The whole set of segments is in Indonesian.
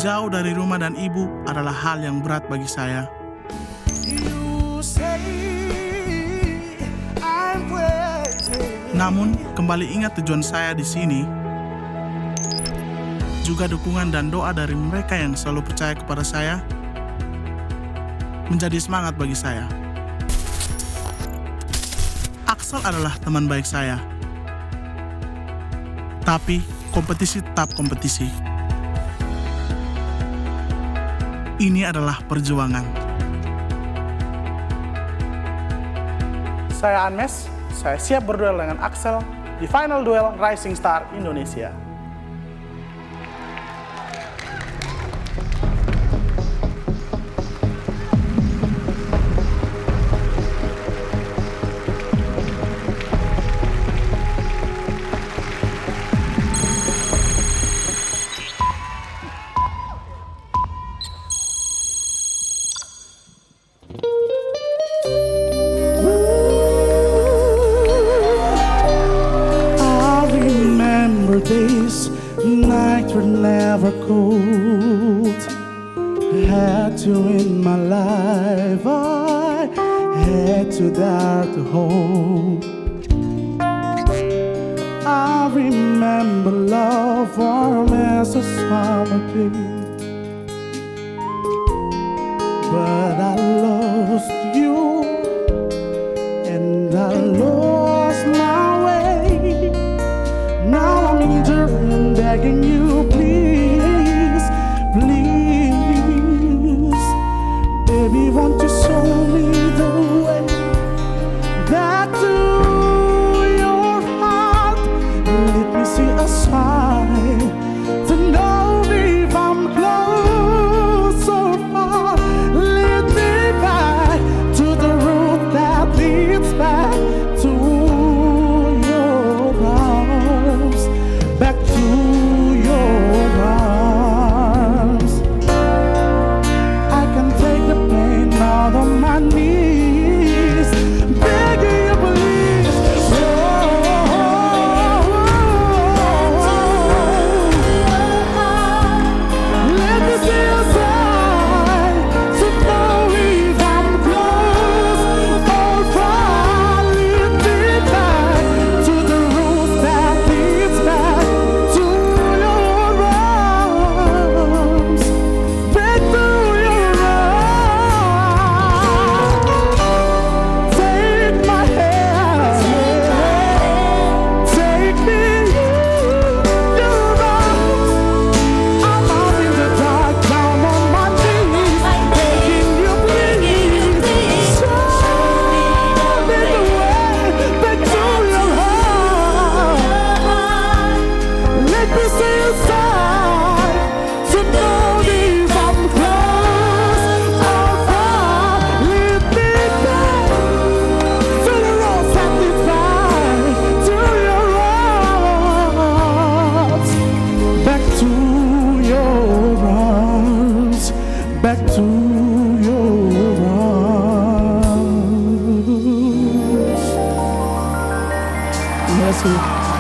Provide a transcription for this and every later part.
jauh dari rumah dan ibu adalah hal yang berat bagi saya. Namun, kembali ingat tujuan saya di sini. Juga dukungan dan doa dari mereka yang selalu percaya kepada saya menjadi semangat bagi saya. Axel adalah teman baik saya. Tapi, kompetisi tetap kompetisi. Ini adalah perjuangan. Saya Anmes, saya siap berduel dengan Axel di final duel Rising Star Indonesia. Days, nights were never cold. Had to in my life, I had to dare to hold. I remember love warm as a summer day, but I lost you and I lost my way. Now I'm eager and begging you, please, please, baby, won't you show me the way back to your heart? Let me see a sign to know if I'm close or far. Lead me back to the road that leads back to back to your arms. I can take the pain out of my knees, begging you please. Let me see your side, so know if I'm close or far. Lead me back to the road that leads back to your arms, back to your arms. Take my hand, take me in your arms. I'm out in the dark, down on my knees, begging you please. Show me the way back to your heart. Let me see your side, to know if I'm close or far. Lead me back to the road that leads back to your arms, back to your arms, back to your arms. Yes, sir.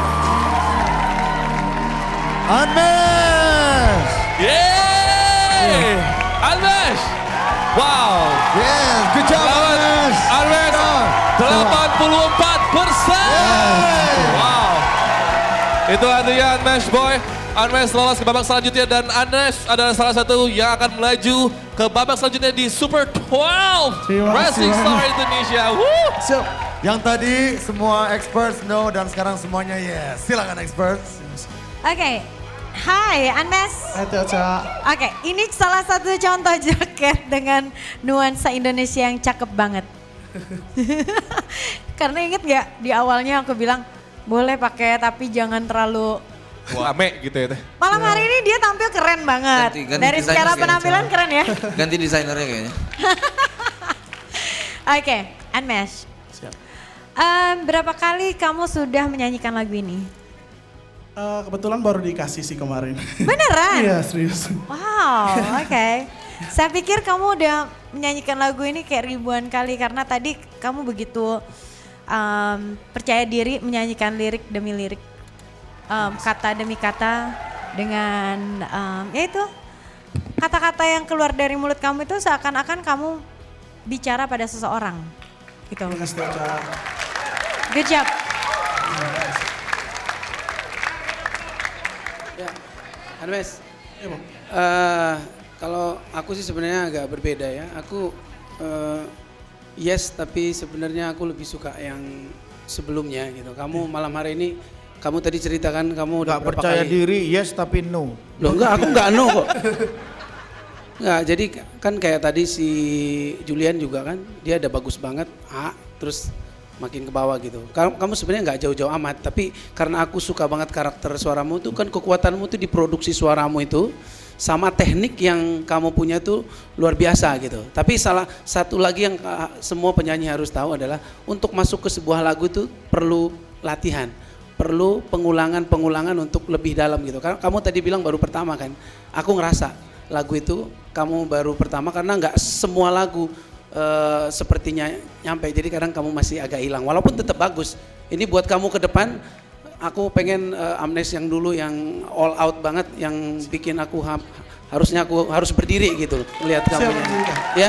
Anmes! Yeay! Anmes! Wow! Yes, good job Anmes! Anmes 84%! Wow! Itu artinya Anmes boy. Anmes lolos ke babak selanjutnya dan Anmes adalah salah satu yang akan melaju ke babak selanjutnya di Super 12 Terima kasih Rising Star banyak. Indonesia. Woo! Siap. Yang tadi semua experts no dan sekarang semuanya yes. Silakan experts. Oke, hai Anmes. Itu Ca. Oke, ini salah satu contoh jaket dengan nuansa Indonesia yang cakep banget. Karena inget gak di awalnya aku bilang boleh pakai tapi jangan terlalu Ame gitu ya teh. malam hari ini dia tampil keren banget. Ganti Dari desainer secara kayaknya. penampilan keren ya. Ganti desainernya kayaknya. Oke, Anmes. Siap. Berapa kali kamu sudah menyanyikan lagu ini? Kebetulan baru dikasih sih kemarin. Beneran? Iya, serius. Wow, oke. Saya pikir kamu udah menyanyikan lagu ini kayak ribuan kali karena tadi kamu begitu percaya diri menyanyikan lirik demi lirik, kata demi kata dengan ya itu kata-kata yang keluar dari mulut kamu itu seakan-akan kamu bicara pada seseorang. Gitu. Good job. Ya, Anmes. Kalau aku sih sebenarnya agak berbeda ya. Aku yes, tapi sebenarnya aku lebih suka yang sebelumnya gitu. Kamu malam hari ini, kamu tadi ceritakan kamu udah Gak berapa percaya kali. diri, yes tapi no. Loh enggak, aku enggak no kok. Enggak, jadi kan kayak tadi si Julian juga kan, dia ada bagus banget, terus makin ke bawah gitu. Kamu sebenarnya nggak jauh-jauh amat, tapi karena aku suka banget karakter suaramu itu kan, kekuatanmu itu di produksi suaramu itu sama teknik yang kamu punya tuh luar biasa gitu. Tapi salah satu lagi yang semua penyanyi harus tahu adalah untuk masuk ke sebuah lagu itu perlu latihan, perlu pengulangan untuk lebih dalam gitu. Karena kamu tadi bilang baru pertama kan, aku ngerasa lagu itu kamu baru pertama karena nggak semua lagu sepertinya nyampe, jadi kadang kamu masih agak hilang walaupun tetap bagus. Ini buat kamu ke depan, aku pengen Amnes yang dulu yang all out banget, yang bikin aku harusnya aku harus berdiri gitu lihat kamu ya.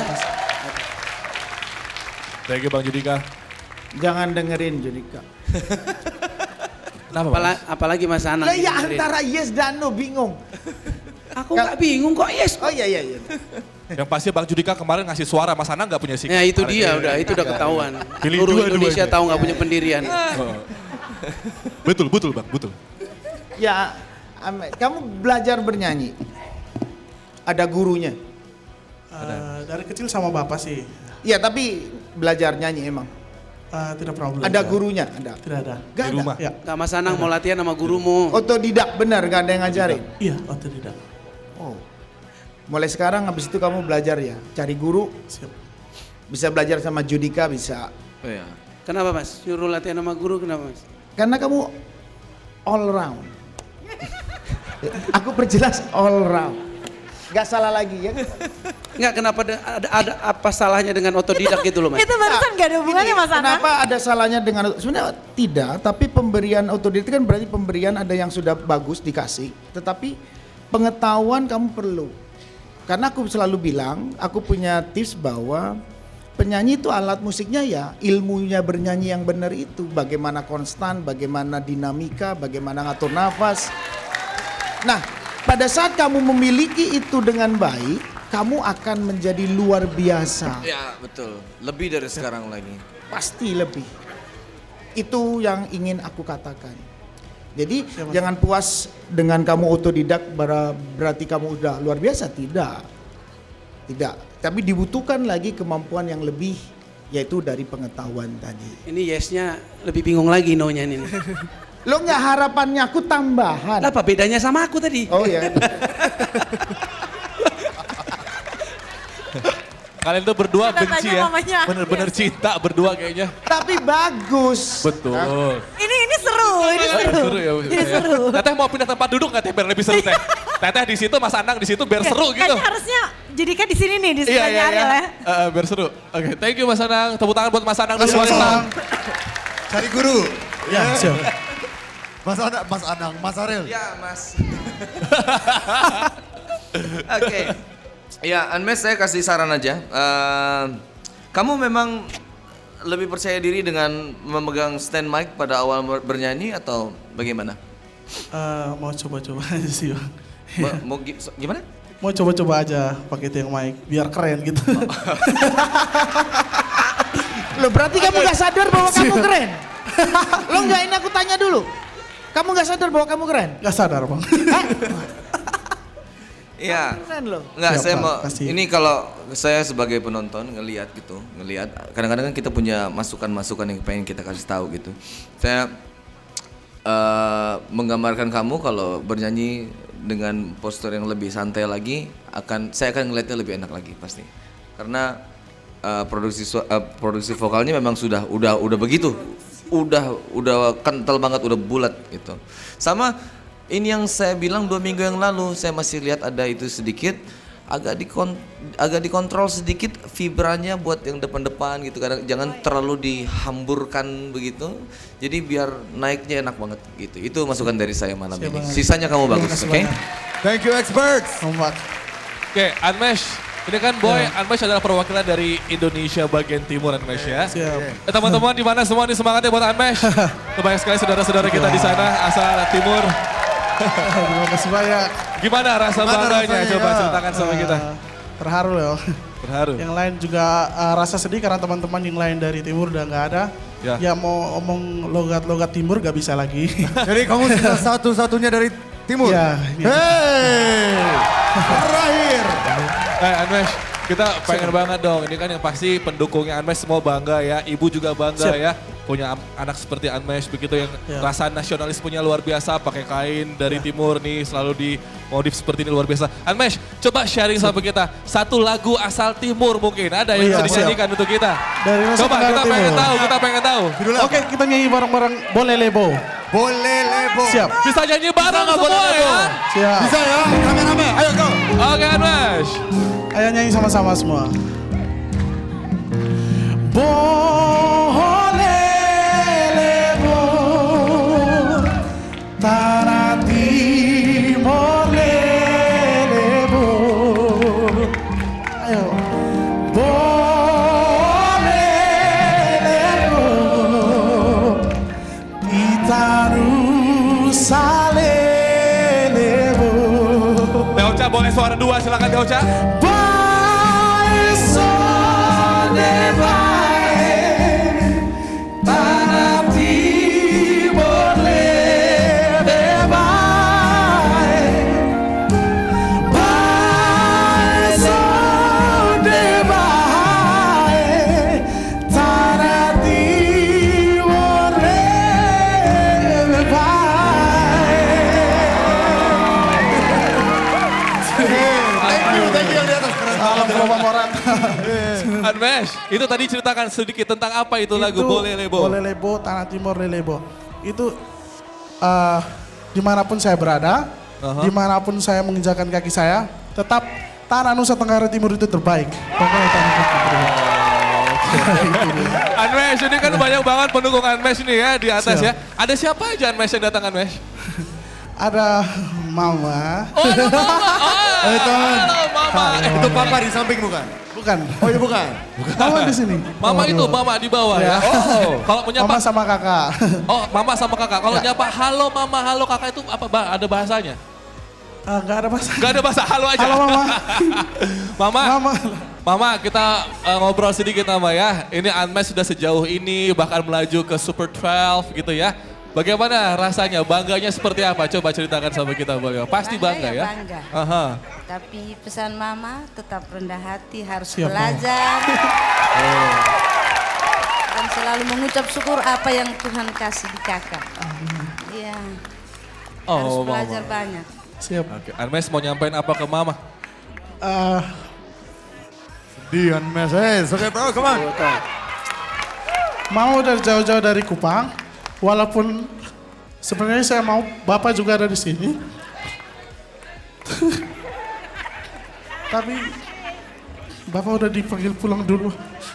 Thank you Bang Judika. Jangan dengerin Judika. Apalagi Mas Anang. Lah ya antara yes dan no, bingung. Aku nggak bingung kok, yes. Oh iya. Yang pasti Bang Judika kemarin ngasih suara, Mas Anang nggak punya sikap. Ya itu dia, itu udah ketahuan. Pilih Seluruh dua-duanya. Indonesia tahu nggak punya pendirian. Betul Bang, betul. Ya, kamu belajar bernyanyi. Ada gurunya. Dari kecil sama bapak sih. Ya tapi belajar nyanyi emang. Tidak pernah belajar. Ada gurunya, ada. Tidak ada. Gak Di ada. rumah. Ya. Nggak Mas Anang mau latihan sama gurumu. Otodidak benar, gak ada yang ngajarin. Iya, otodidak. Oh. Mulai sekarang habis itu kamu belajar ya, cari guru. Siap. Bisa belajar sama Judika bisa. Oh ya. Kenapa Mas? Nyuruh latihan sama guru kenapa Mas? Karena kamu all round. Aku perjelas all round. Gak salah lagi ya. Enggak, kenapa ada apa salahnya dengan otodidak gitu loh Mas? Itu barusan gak ada hubungannya Mas Anang. Kenapa ada salahnya dengan, sebenarnya tidak, tapi pemberian otodidak kan berarti pemberian ada yang sudah bagus dikasih, tetapi pengetahuan kamu perlu. Karena aku selalu bilang, aku punya tips bahwa penyanyi itu alat musiknya ya ilmunya bernyanyi yang benar itu. Bagaimana konstan, bagaimana dinamika, bagaimana ngatur nafas. Nah, pada saat kamu memiliki itu dengan baik, kamu akan menjadi luar biasa. Ya betul, lebih dari sekarang lagi. Pasti lebih. Itu yang ingin aku katakan. Jadi jangan puas dengan kamu otodidak berarti kamu udah luar biasa, tidak. Tapi dibutuhkan lagi kemampuan yang lebih, yaitu dari pengetahuan tadi. Ini yesnya lebih bingung lagi no-nya ini. Lo nggak harapannya aku tambahan. Apa bedanya sama aku tadi? Oh ya. Kalian tuh berdua Kita benci tanya ya. mamanya. Bener-bener cinta berdua kayaknya. Tapi bagus. Betul. Ini seru, ini seru. Seru ya. Ini seru. Teteh mau pindah tempat duduk nggak Teh biar lebih seru Teh? Teteh di situ, Mas Anang di situ biar seru gitu. Kayaknya harusnya Judika di sini nih, di sebelahnya Ariel ya. Biar seru. Oke, thank you Mas Anang. Tepuk tangan buat Mas Anang dan Mas Suarita. Anang. Cari guru. Ya, siap. Mas Anang, Mas Ariel. Ya Mas. Oke. Ya Anmes, saya kasih saran aja. Kamu memang lebih percaya diri dengan memegang stand mic pada awal bernyanyi atau bagaimana? Mau coba-coba aja sih Bang. Gimana? Mau coba-coba aja pakai tiang mic biar keren gitu. Lo berarti kamu gak sadar bahwa kamu keren? Lo nggak, ini aku tanya dulu. Kamu gak sadar bahwa kamu keren? Gak sadar Bang. Iya. Keren lo. Enggak, Siap, saya Pak. mau Kasih. ini kalau saya sebagai penonton ngelihat kadang-kadang kan kita punya masukan-masukan yang pengen kita kasih tahu gitu. Saya menggambarkan kamu kalau bernyanyi dengan postur yang lebih santai lagi saya akan ngelihatnya lebih enak lagi pasti. Karena produksi vokalnya memang udah begitu. Udah kental banget, udah bulat gitu. Sama ini yang saya bilang 2 minggu yang lalu, saya masih lihat ada itu sedikit, agak dikontrol sedikit vibranya buat yang depan-depan gitu. Kadang jangan terlalu dihamburkan begitu. Jadi biar naiknya enak banget gitu. Itu masukan dari saya malam ini. Sisanya kamu bagus, oke? Thank you experts. Nomor. Oke, Unmesh. Ini kan Boy, Unmesh adalah perwakilan dari Indonesia bagian timur Unmesh ya. Siap. Teman-teman di mana semua nih semangatnya buat Unmesh. Banyak sekali saudara-saudara kita di sana asal timur. Terima kasih banyak. Gimana rasa bangganya? Coba ceritakan sama kita. Terharu ya. Terharu. Yang lain juga rasa sedih karena teman-teman yang lain dari timur udah nggak ada. Ya mau omong logat-logat timur gak bisa lagi. Jadi kamu sudah satu-satunya dari timur? Ya. Hei, terakhir. Unmesh, kita pengen banget dong. Ini kan yang pasti pendukungnya Unmesh semua bangga ya. Ibu juga bangga ya. Punya anak seperti Unmesh begitu yang rasa nasionalismenya luar biasa. Pakai kain dari timur nih selalu di modif seperti ini luar biasa. Unmesh, coba sharing sama kita. Satu lagu asal timur mungkin. Ada yang bisa dinyanyikan untuk kita? Dari Coba kita pengen tahu. Oke, kita nyanyi bareng-bareng Boleh Lebo. Boleh Lebo. Siap. Bisa nyanyi bareng semua ya? Siap. Bisa ya, rame-rame. Ayo go. Oke Unmesh. Ayo nyanyi sama-sama semua. Boleh Lebo, tanah timur Lebo. Ayo. Boleh Lebo, Itanusa Lebo. Deocha boleh suara dua silakan Deocha. Unmesh, itu tadi ceritakan sedikit tentang apa itu lagu Boleh Lebo. Boleh Lebo, Tanah Timur Lebo. Itu dimanapun saya berada, dimanapun saya menginjakan kaki saya, tetap tanah Nusa Tenggara Timur itu terbaik. Pokoknya tanah Timur terbaik. Unmesh, ini kan banyak banget pendukung Unmesh ini ya di atas ya. Ada siapa aja Unmesh yang datang Unmesh? Ada Mama. Oh ada Mama. Halo Mama. Itu papa di samping bukan? Bukan. Oh iya bukan? Mama di sini. Mama itu, Mama di bawah ya. Oh. Kalau menyapa Mama sama kakak. Oh, Mama sama kakak. Kalau nyapa halo Mama, halo kakak itu apa? Ada bahasanya? Enggak ada bahasa. Enggak ada bahasa, halo aja. Halo Mama. Mama, kita ngobrol sedikit Mama ya. Ini Unmesh sudah sejauh ini bahkan melaju ke Super 12 gitu ya. Bagaimana rasanya? Bangganya seperti apa? Coba ceritakan sama kita Bang. Pasti bangga ya? Bangga. Aha. Tapi pesan Mama tetap rendah hati, harus Siap, belajar. Dan selalu mengucap syukur apa yang Tuhan kasih di kakak. Iya. Harus Oh, belajar Mama. banyak. Siap. Oke, Unmesh mau nyampein apa ke Mama? Dian Meses. Oke bro, come on. Mau dari jauh-jauh dari Kupang, walaupun sebenarnya saya mau Bapak juga ada di sini. Tapi Bapak udah dipanggil pulang dulu.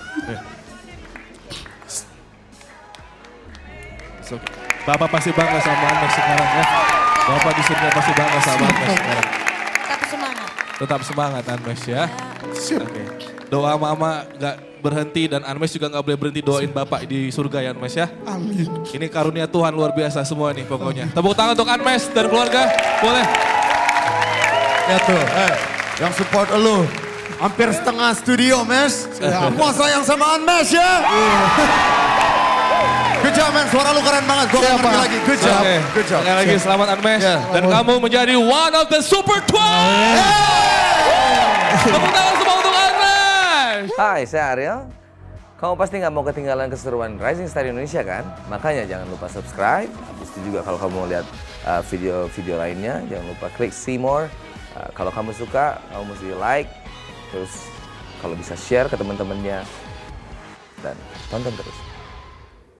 So, Bapak pasti bangga sama Unmesh sekarang ya. Bapak di sini pasti bangga sama Unmesh sekarang. Tetap semangat. Tetap semangat Unmesh ya. Siap. Oke. Doa Mama gak berhenti dan Unmesh juga gak boleh berhenti doain Bapak di surga ya Unmesh ya. Amin. Ini karunia Tuhan luar biasa semua nih pokoknya. Tepuk tangan untuk Unmesh dan keluarga. Boleh. Ya tuh, yang support lu. Hampir setengah studio, Mes. Semua sayang sama Unmesh ya. Good job, man. Suara lu keren banget. Gua akan pergi lagi. Good job. Oke. Good job. Sekali lagi selamat Unmesh. Dan kamu menjadi one of the Super 12. Tepuk tangan semua untuk Unmesh. Hai, saya Ariel. Kamu pasti nggak mau ketinggalan keseruan Rising Star Indonesia kan? Makanya jangan lupa subscribe. Habis itu juga kalau kamu mau lihat video-video lainnya, jangan lupa klik see more. Kalau kamu suka, kamu mesti like. Terus kalau bisa share ke teman-temannya. Dan tonton terus.